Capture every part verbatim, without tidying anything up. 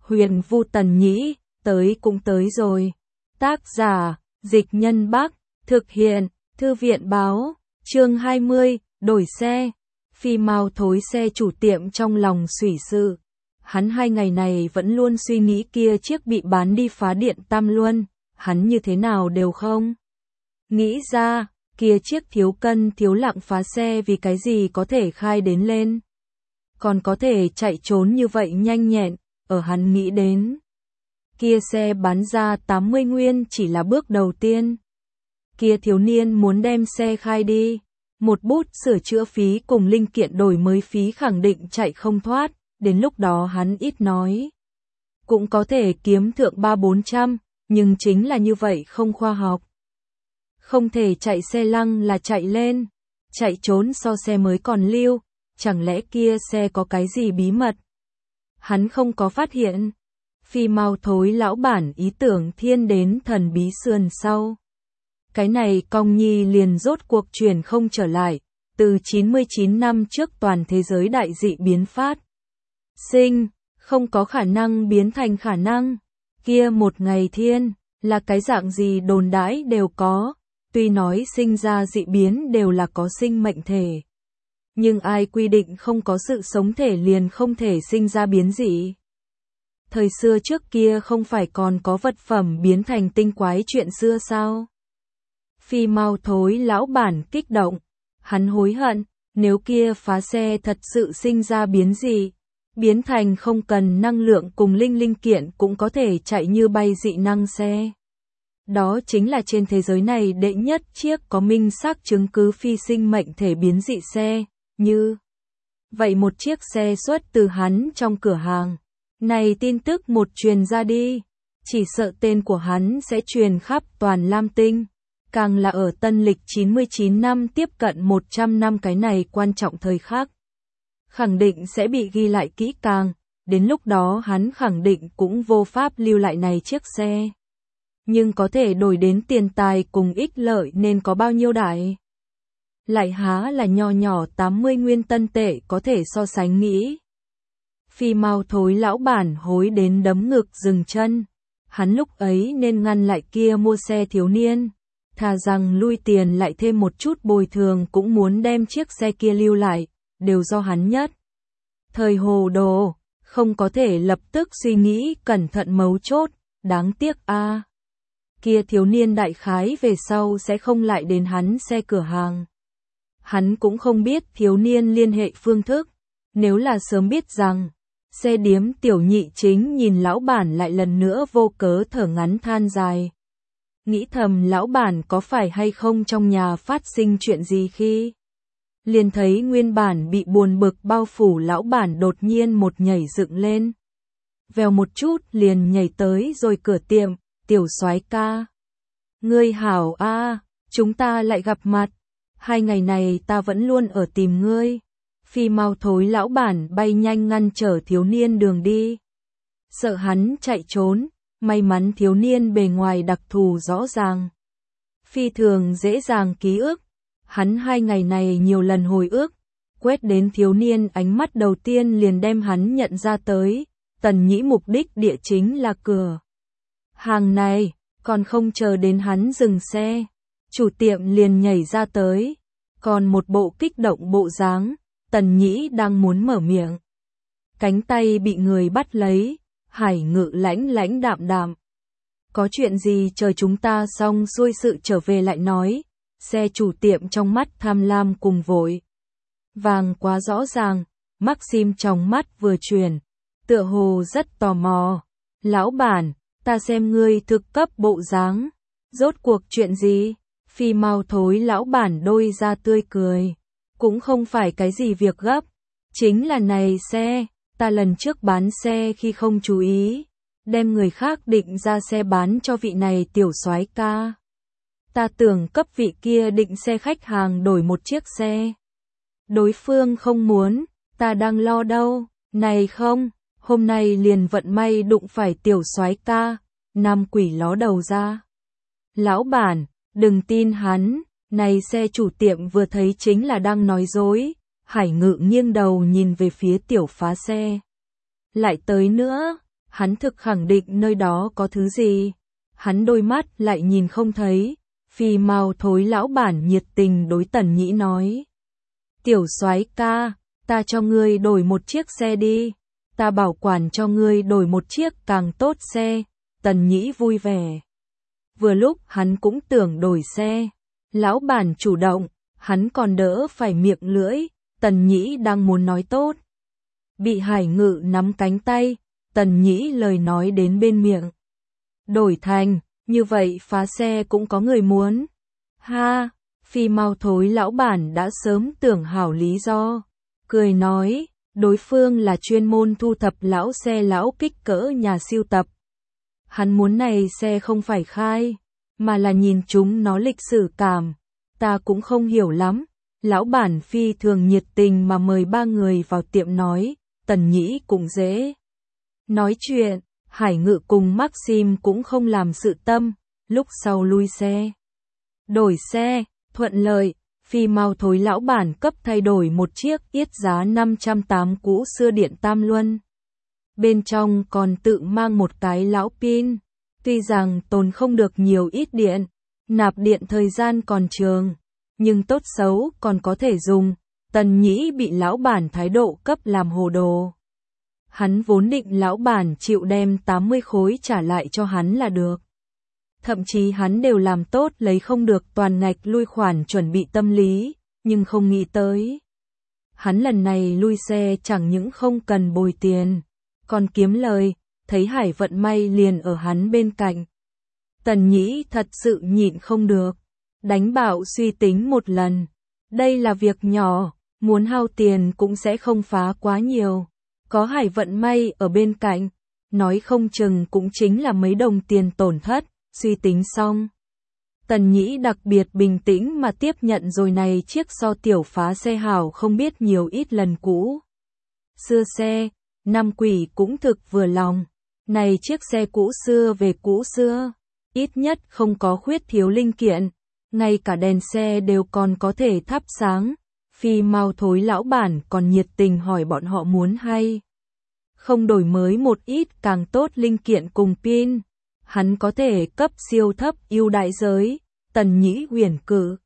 Huyền Vu Tần Nhĩ, tới cũng tới rồi. Tác giả, Dịch Nhân Bắc, thực hiện, Thư viện Báo, chương hai mươi, đổi xe. Phi Mao Thối xe chủ tiệm trong lòng sủy sự. Hắn hai ngày này vẫn luôn suy nghĩ kia chiếc bị bán đi phá điện Tam Luân, hắn như thế nào đều không nghĩ ra, kia chiếc thiếu cân thiếu lạng phá xe vì cái gì có thể khai đến lên. Còn có thể chạy trốn như vậy nhanh nhẹn, ở hắn nghĩ đến. Kia xe bán ra tám mươi nguyên chỉ là bước đầu tiên. Kia thiếu niên muốn đem xe khai đi, một bút sửa chữa phí cùng linh kiện đổi mới phí khẳng định chạy không thoát, đến lúc đó hắn ít nói. Cũng có thể kiếm thượng ba bốn trăm, nhưng chính là như vậy không khoa học. Không thể chạy xe lăng là chạy lên, chạy trốn so xe mới còn lưu, chẳng lẽ kia xe có cái gì bí mật? Hắn không có phát hiện. Phi Mao Thối lão bản ý tưởng thiên đến thần bí sườn sau. Cái này Cong Nhi liền rốt cuộc chuyển không trở lại, từ chín mươi chín năm trước toàn thế giới đại dị biến phát. Sinh, không có khả năng biến thành khả năng. Kia một ngày thiên, là cái dạng gì đồn đãi đều có, tuy nói sinh ra dị biến đều là có sinh mệnh thể. Nhưng ai quy định không có sự sống thể liền không thể sinh ra biến dị? Thời xưa trước kia không phải còn có vật phẩm biến thành tinh quái chuyện xưa sao? Phi Mao Thối lão bản kích động, hắn hối hận, nếu kia phá xe thật sự sinh ra biến dị, biến thành không cần năng lượng cùng linh linh kiện cũng có thể chạy như bay dị năng xe. Đó chính là trên thế giới này đệ nhất chiếc có minh xác chứng cứ phi sinh mệnh thể biến dị xe, như vậy một chiếc xe xuất từ hắn trong cửa hàng. Này tin tức một truyền ra đi, chỉ sợ tên của hắn sẽ truyền khắp toàn Lam Tinh, càng là ở tân lịch chín mươi chín năm tiếp cận một trăm năm cái này quan trọng thời khắc. Khẳng định sẽ bị ghi lại kỹ càng, đến lúc đó hắn khẳng định cũng vô pháp lưu lại này chiếc xe. Nhưng có thể đổi đến tiền tài cùng ích lợi nên có bao nhiêu đại? Lại há là nho nhỏ tám mươi nguyên tân tệ có thể so sánh nghĩ. Phi Mao Thối lão bản hối đến đấm ngực dừng chân. Hắn lúc ấy nên ngăn lại kia mua xe thiếu niên. Thà rằng lui tiền lại thêm một chút bồi thường cũng muốn đem chiếc xe kia lưu lại, đều do hắn nhất. Thời hồ đồ, không có thể lập tức suy nghĩ cẩn thận mấu chốt, đáng tiếc a. À. Kia thiếu niên đại khái về sau sẽ không lại đến hắn xe cửa hàng. Hắn cũng không biết thiếu niên liên hệ phương thức, nếu là sớm biết rằng, xe điếm tiểu nhị chính nhìn lão bản lại lần nữa vô cớ thở ngắn than dài. Nghĩ thầm lão bản có phải hay không trong nhà phát sinh chuyện gì khi liền thấy nguyên bản bị buồn bực bao phủ lão bản đột nhiên một nhảy dựng lên. Vèo một chút liền nhảy tới rồi cửa tiệm, tiểu soái ca. Ngươi hảo a, à, chúng ta lại gặp mặt. Hai ngày này ta vẫn luôn ở tìm ngươi. Phi Mao Thối lão bản bay nhanh ngăn trở thiếu niên đường đi. Sợ hắn chạy trốn, may mắn thiếu niên bề ngoài đặc thù rõ ràng. Phi thường dễ dàng ký ức. Hắn hai ngày này nhiều lần hồi ức, quét đến thiếu niên ánh mắt đầu tiên liền đem hắn nhận ra tới. Tần Nhĩ mục đích địa chính là cửa hàng này, còn không chờ đến hắn dừng xe. Chủ tiệm liền nhảy ra tới, còn một bộ kích động bộ dáng. Tần Nhĩ đang muốn mở miệng, cánh tay bị người bắt lấy. Hải Ngự lãnh lãnh đạm đạm, có chuyện gì chờ chúng ta xong xuôi sự trở về lại nói. Xe chủ tiệm trong mắt tham lam cùng vội vàng quá rõ ràng. Maxim trong mắt vừa chuyển, tựa hồ rất tò mò. Lão bản, ta xem ngươi thực cấp bộ dáng, rốt cuộc chuyện gì? Phi Mao Thối lão bản đôi ra tươi cười, cũng không phải cái gì việc gấp, chính là này xe, ta lần trước bán xe khi không chú ý, đem người khác định ra xe bán cho vị này tiểu soái ca. Ta tưởng cấp vị kia định xe khách hàng đổi một chiếc xe. Đối phương không muốn, ta đang lo đâu, này không, hôm nay liền vận may đụng phải tiểu soái ca, nam quỷ ló đầu ra. Lão bản, đừng tin hắn, này xe chủ tiệm vừa thấy chính là đang nói dối. Hải Ngự nghiêng đầu nhìn về phía tiểu phá xe. Lại tới nữa, Hắn thực khẳng định nơi đó có thứ gì. Hắn đôi mắt lại nhìn không thấy. Phi mau thối lão bản nhiệt tình đối Tần Nhĩ nói. Tiểu soái ca, ta cho ngươi đổi một chiếc xe đi. Ta bảo quản cho ngươi đổi một chiếc càng tốt xe. Tần Nhĩ vui vẻ. Vừa lúc hắn cũng tưởng đổi xe. Lão bản chủ động, hắn còn đỡ phải miệng lưỡi. Tần Nhĩ đang muốn nói tốt. Bị Hải Ngự nắm cánh tay. Tần Nhĩ lời nói đến bên miệng. Đổi thành, như vậy phá xe cũng có người muốn. Ha, Phi mau thối lão bản đã sớm tưởng hảo lý do. Cười nói, đối phương là chuyên môn thu thập lão xe lão kích cỡ nhà siêu tập. Hắn muốn này xe không phải khai, mà là nhìn chúng nó lịch sử cảm. Ta cũng không hiểu lắm. Lão bản phi thường nhiệt tình mà mời ba người vào tiệm nói, Tần Nhĩ cũng dễ nói chuyện. Hải Ngự cùng Maxim cũng không làm sự tâm, lúc sau lui xe. Đổi xe, thuận lợi, Phi mau thối lão bản cấp thay đổi một chiếc yết giá năm trăm tám cũ xưa điện tam luân. Bên trong còn tự mang một cái lão pin, tuy rằng tồn không được nhiều ít điện, nạp điện thời gian còn trường, nhưng tốt xấu còn có thể dùng. Tần Nhĩ bị lão bản thái độ cấp làm hồ đồ. Hắn vốn định lão bản chịu đem tám mươi khối trả lại cho hắn là được. Thậm chí hắn đều làm tốt lấy không được toàn ngạch lui khoản chuẩn bị tâm lý, nhưng không nghĩ tới. Hắn lần này lui xe chẳng những không cần bồi tiền, còn kiếm lời, thấy Hải vận may liền ở hắn bên cạnh. Tần Nhĩ thật sự nhịn không được, đánh bạo suy tính một lần. Đây là việc nhỏ, muốn hao tiền cũng sẽ không phá quá nhiều. Có Hải vận may ở bên cạnh, nói không chừng cũng chính là mấy đồng tiền tổn thất, suy tính xong. Tần Nhĩ đặc biệt bình tĩnh mà tiếp nhận rồi này chiếc so tiểu phá xe hảo không biết nhiều ít lần cũ. Xưa xe, Nam Quỷ cũng thực vừa lòng. Này chiếc xe cũ xưa về cũ xưa, ít nhất không có khuyết thiếu linh kiện, ngay cả đèn xe đều còn có thể thắp sáng. Phi mau thối lão bản còn nhiệt tình hỏi bọn họ muốn hay không đổi mới một ít càng tốt linh kiện cùng pin. Hắn có thể cấp siêu thấp ưu đại giới. Tần Nhĩ huyền cử.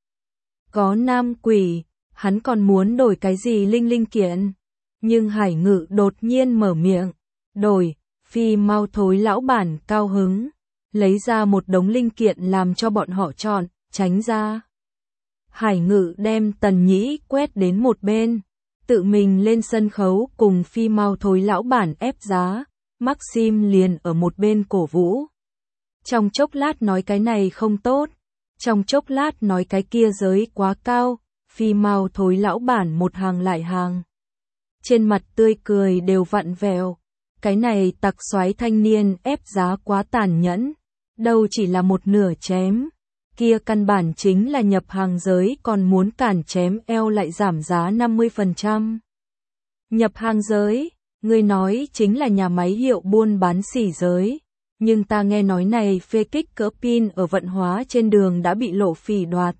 Có Nam Quỷ, hắn còn muốn đổi cái gì linh linh kiện. Nhưng Hải Ngự đột nhiên mở miệng. Đổi, Phi mau thối lão bản cao hứng. Lấy ra một đống linh kiện làm cho bọn họ chọn, tránh ra. Hải Ngự đem Tần Nhĩ quét đến một bên, tự mình lên sân khấu cùng Phi mau thối lão bản ép giá. Maxim liền ở một bên cổ vũ. Trong chốc lát nói cái này không tốt, trong chốc lát nói cái kia giới quá cao. Phi mau thối lão bản một hàng lại hàng, trên mặt tươi cười đều vặn vẹo. Cái này tặc soái thanh niên ép giá quá tàn nhẫn, đâu chỉ là một nửa chém, kia căn bản chính là nhập hàng giới còn muốn cản chém eo lại giảm giá năm mươi phần trăm. Nhập hàng giới, người nói chính là nhà máy hiệu buôn bán xỉ giới, nhưng ta nghe nói này phê kích cỡ pin ở vận hóa trên đường đã bị lộ phỉ đoạt.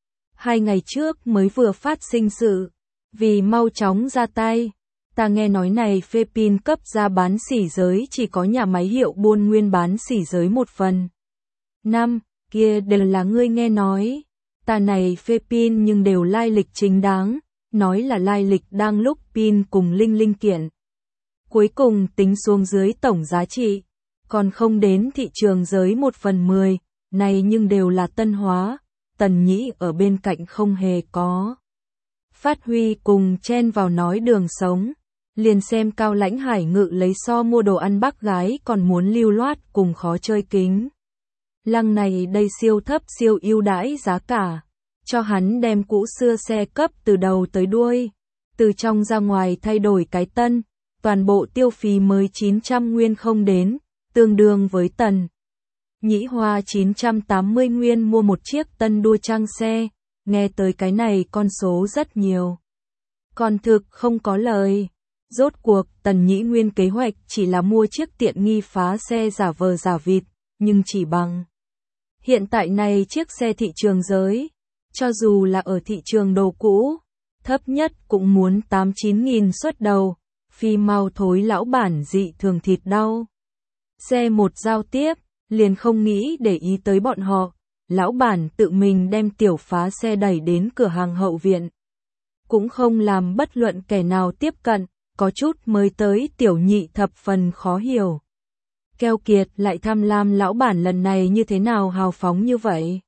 Hai ngày trước mới vừa phát sinh sự, vì mau chóng ra tay. Ta nghe nói này phê pin cấp ra bán xỉ giới chỉ có nhà máy hiệu buôn nguyên bán xỉ giới một phần. Năm, kia đều là ngươi nghe nói. Ta này phê pin nhưng đều lai lịch chính đáng, nói là lai lịch đang lúc pin cùng linh linh kiện. Cuối cùng tính xuống dưới tổng giá trị, còn không đến thị trường giới một phần mười, này nhưng đều là tân hóa. Tần Nhĩ ở bên cạnh không hề có phát huy cùng chen vào nói đường sống. Liền xem Cao Lãnh Hải Ngự lấy so mua đồ ăn bác gái còn muốn lưu loát cùng khó chơi kính. Lăng này đây siêu thấp siêu ưu đãi giá cả, cho hắn đem cũ xưa xe cấp từ đầu tới đuôi, từ trong ra ngoài thay đổi cái tân, toàn bộ tiêu phí mới chín trăm nguyên không đến, tương đương với Tần Nhĩ hoa chín trăm tám mươi nguyên mua một chiếc tân đua trang xe. Nghe tới cái này con số rất nhiều, còn thực không có lời. Rốt cuộc, Tần Nhĩ nguyên kế hoạch chỉ là mua chiếc tiện nghi phá xe giả vờ giả vịt, nhưng chỉ bằng hiện tại này chiếc xe thị trường giới, cho dù là ở thị trường đồ cũ, thấp nhất cũng muốn tám chín nghìn xuất đầu. Phi mau thối lão bản dị thường thịt đau. Xe một giao tiếp, liền không nghĩ để ý tới bọn họ. Lão bản tự mình đem tiểu phá xe đẩy đến cửa hàng hậu viện. Cũng không làm bất luận kẻ nào tiếp cận, có chút mới tới tiểu nhị thập phần khó hiểu. Keo kiệt lại tham lam lão bản lần này như thế nào hào phóng như vậy?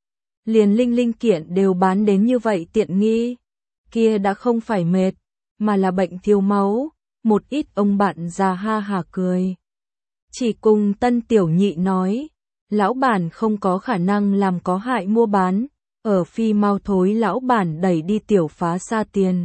Liền linh linh kiện đều bán đến như vậy tiện nghi. Kia đã không phải mệt, mà là bệnh thiếu máu. Một ít ông bạn già ha hả cười. Chỉ cùng tân tiểu nhị nói, lão bản không có khả năng làm có hại mua bán, ở phi mau thối lão bản đẩy đi tiểu phá xa tiền.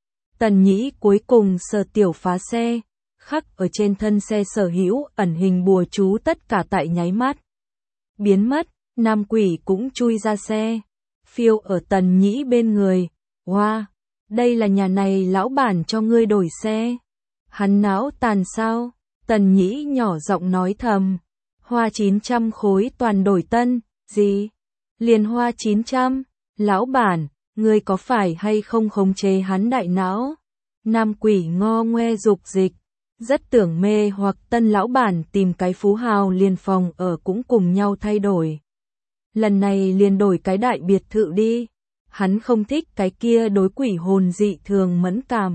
Tần nhĩ cuối cùng sờ tiểu phá xe, khắc ở trên thân xe sở hữu ẩn hình bùa chú tất cả tại nháy mắt. Biến mất, nam quỷ cũng chui ra xe, phiêu ở tần nhĩ bên người. Wow, đây là nhà này lão bản cho ngươi đổi xe. Hắn não tàn sao? Tần nhĩ nhỏ giọng nói thầm. Hoa chín trăm khối toàn đổi tân, gì? Liền hoa chín trăm, lão bản, ngươi có phải hay không khống chế hắn đại não? Nam quỷ ngo ngoe dục dịch, rất tưởng mê hoặc tân lão bản tìm cái phú hào liền phòng ở cũng cùng nhau thay đổi. Lần này liền đổi cái đại biệt thự đi, hắn không thích cái kia đối quỷ hồn dị thường mẫn cảm.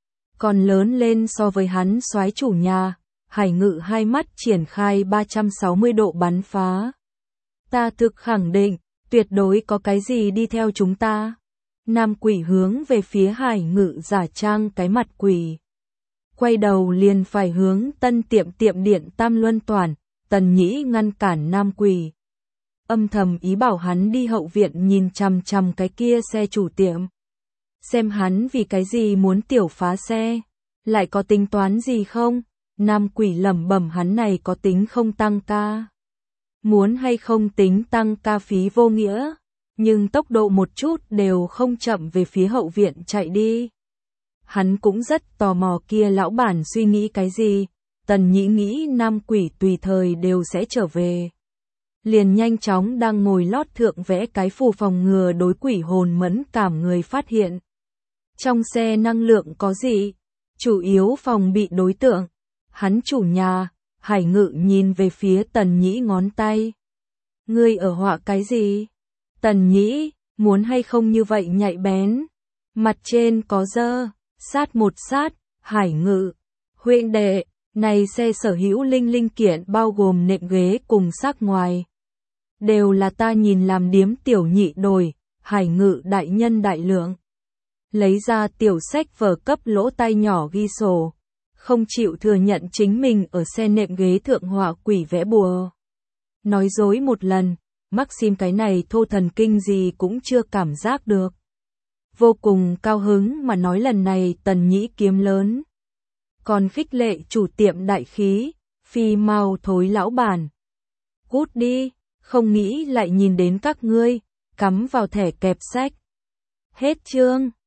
Còn lớn lên so với hắn soái chủ nhà, Hải Ngự hai mắt triển khai ba trăm sáu mươi độ bắn phá. Ta thực khẳng định, tuyệt đối có cái gì đi theo chúng ta. Nam quỷ hướng về phía Hải Ngự giả trang cái mặt quỷ. Quay đầu liền phải hướng tân tiệm tiệm điện Tam Luân Toàn, Tần Nhĩ ngăn cản Nam quỷ. Âm thầm ý bảo hắn đi hậu viện nhìn chằm chằm cái kia xe chủ tiệm. Xem hắn vì cái gì muốn tiểu phá xe, lại có tính toán gì không? Nam quỷ lẩm bẩm hắn này có tính không tăng ca. Muốn hay không tính tăng ca phí vô nghĩa, nhưng tốc độ một chút đều không chậm về phía hậu viện chạy đi. Hắn cũng rất tò mò kia lão bản suy nghĩ cái gì, Tần Nhĩ nghĩ nam quỷ tùy thời đều sẽ trở về. Liền nhanh chóng đang ngồi lót thượng vẽ cái phù phòng ngừa đối quỷ hồn mẫn cảm người phát hiện. Trong xe năng lượng có gì? Chủ yếu phòng bị đối tượng. Hắn chủ nhà, Hải Ngự nhìn về phía Tần Nhĩ ngón tay. Ngươi ở họa cái gì? Tần Nhĩ, muốn hay không như vậy nhạy bén? Mặt trên có dơ, sát một sát, Hải Ngự. Huynh đệ, này xe sở hữu linh linh kiện bao gồm nệm ghế cùng xác ngoài. Đều là ta nhìn làm điếm tiểu nhị đổi, Hải Ngự đại nhân đại lượng. Lấy ra tiểu sách vở cấp lỗ tai nhỏ ghi sổ. Không chịu thừa nhận chính mình ở xe nệm ghế thượng họa quỷ vẽ bùa. Nói dối một lần, Maxim cái này thô thần kinh gì cũng chưa cảm giác được. Vô cùng cao hứng mà nói lần này Tần Nhĩ kiếm lớn. Còn khích lệ chủ tiệm đại khí, phi mau thối lão bản. Cút đi, không nghĩ lại nhìn đến các ngươi, cắm vào thẻ kẹp sách. Hết chương.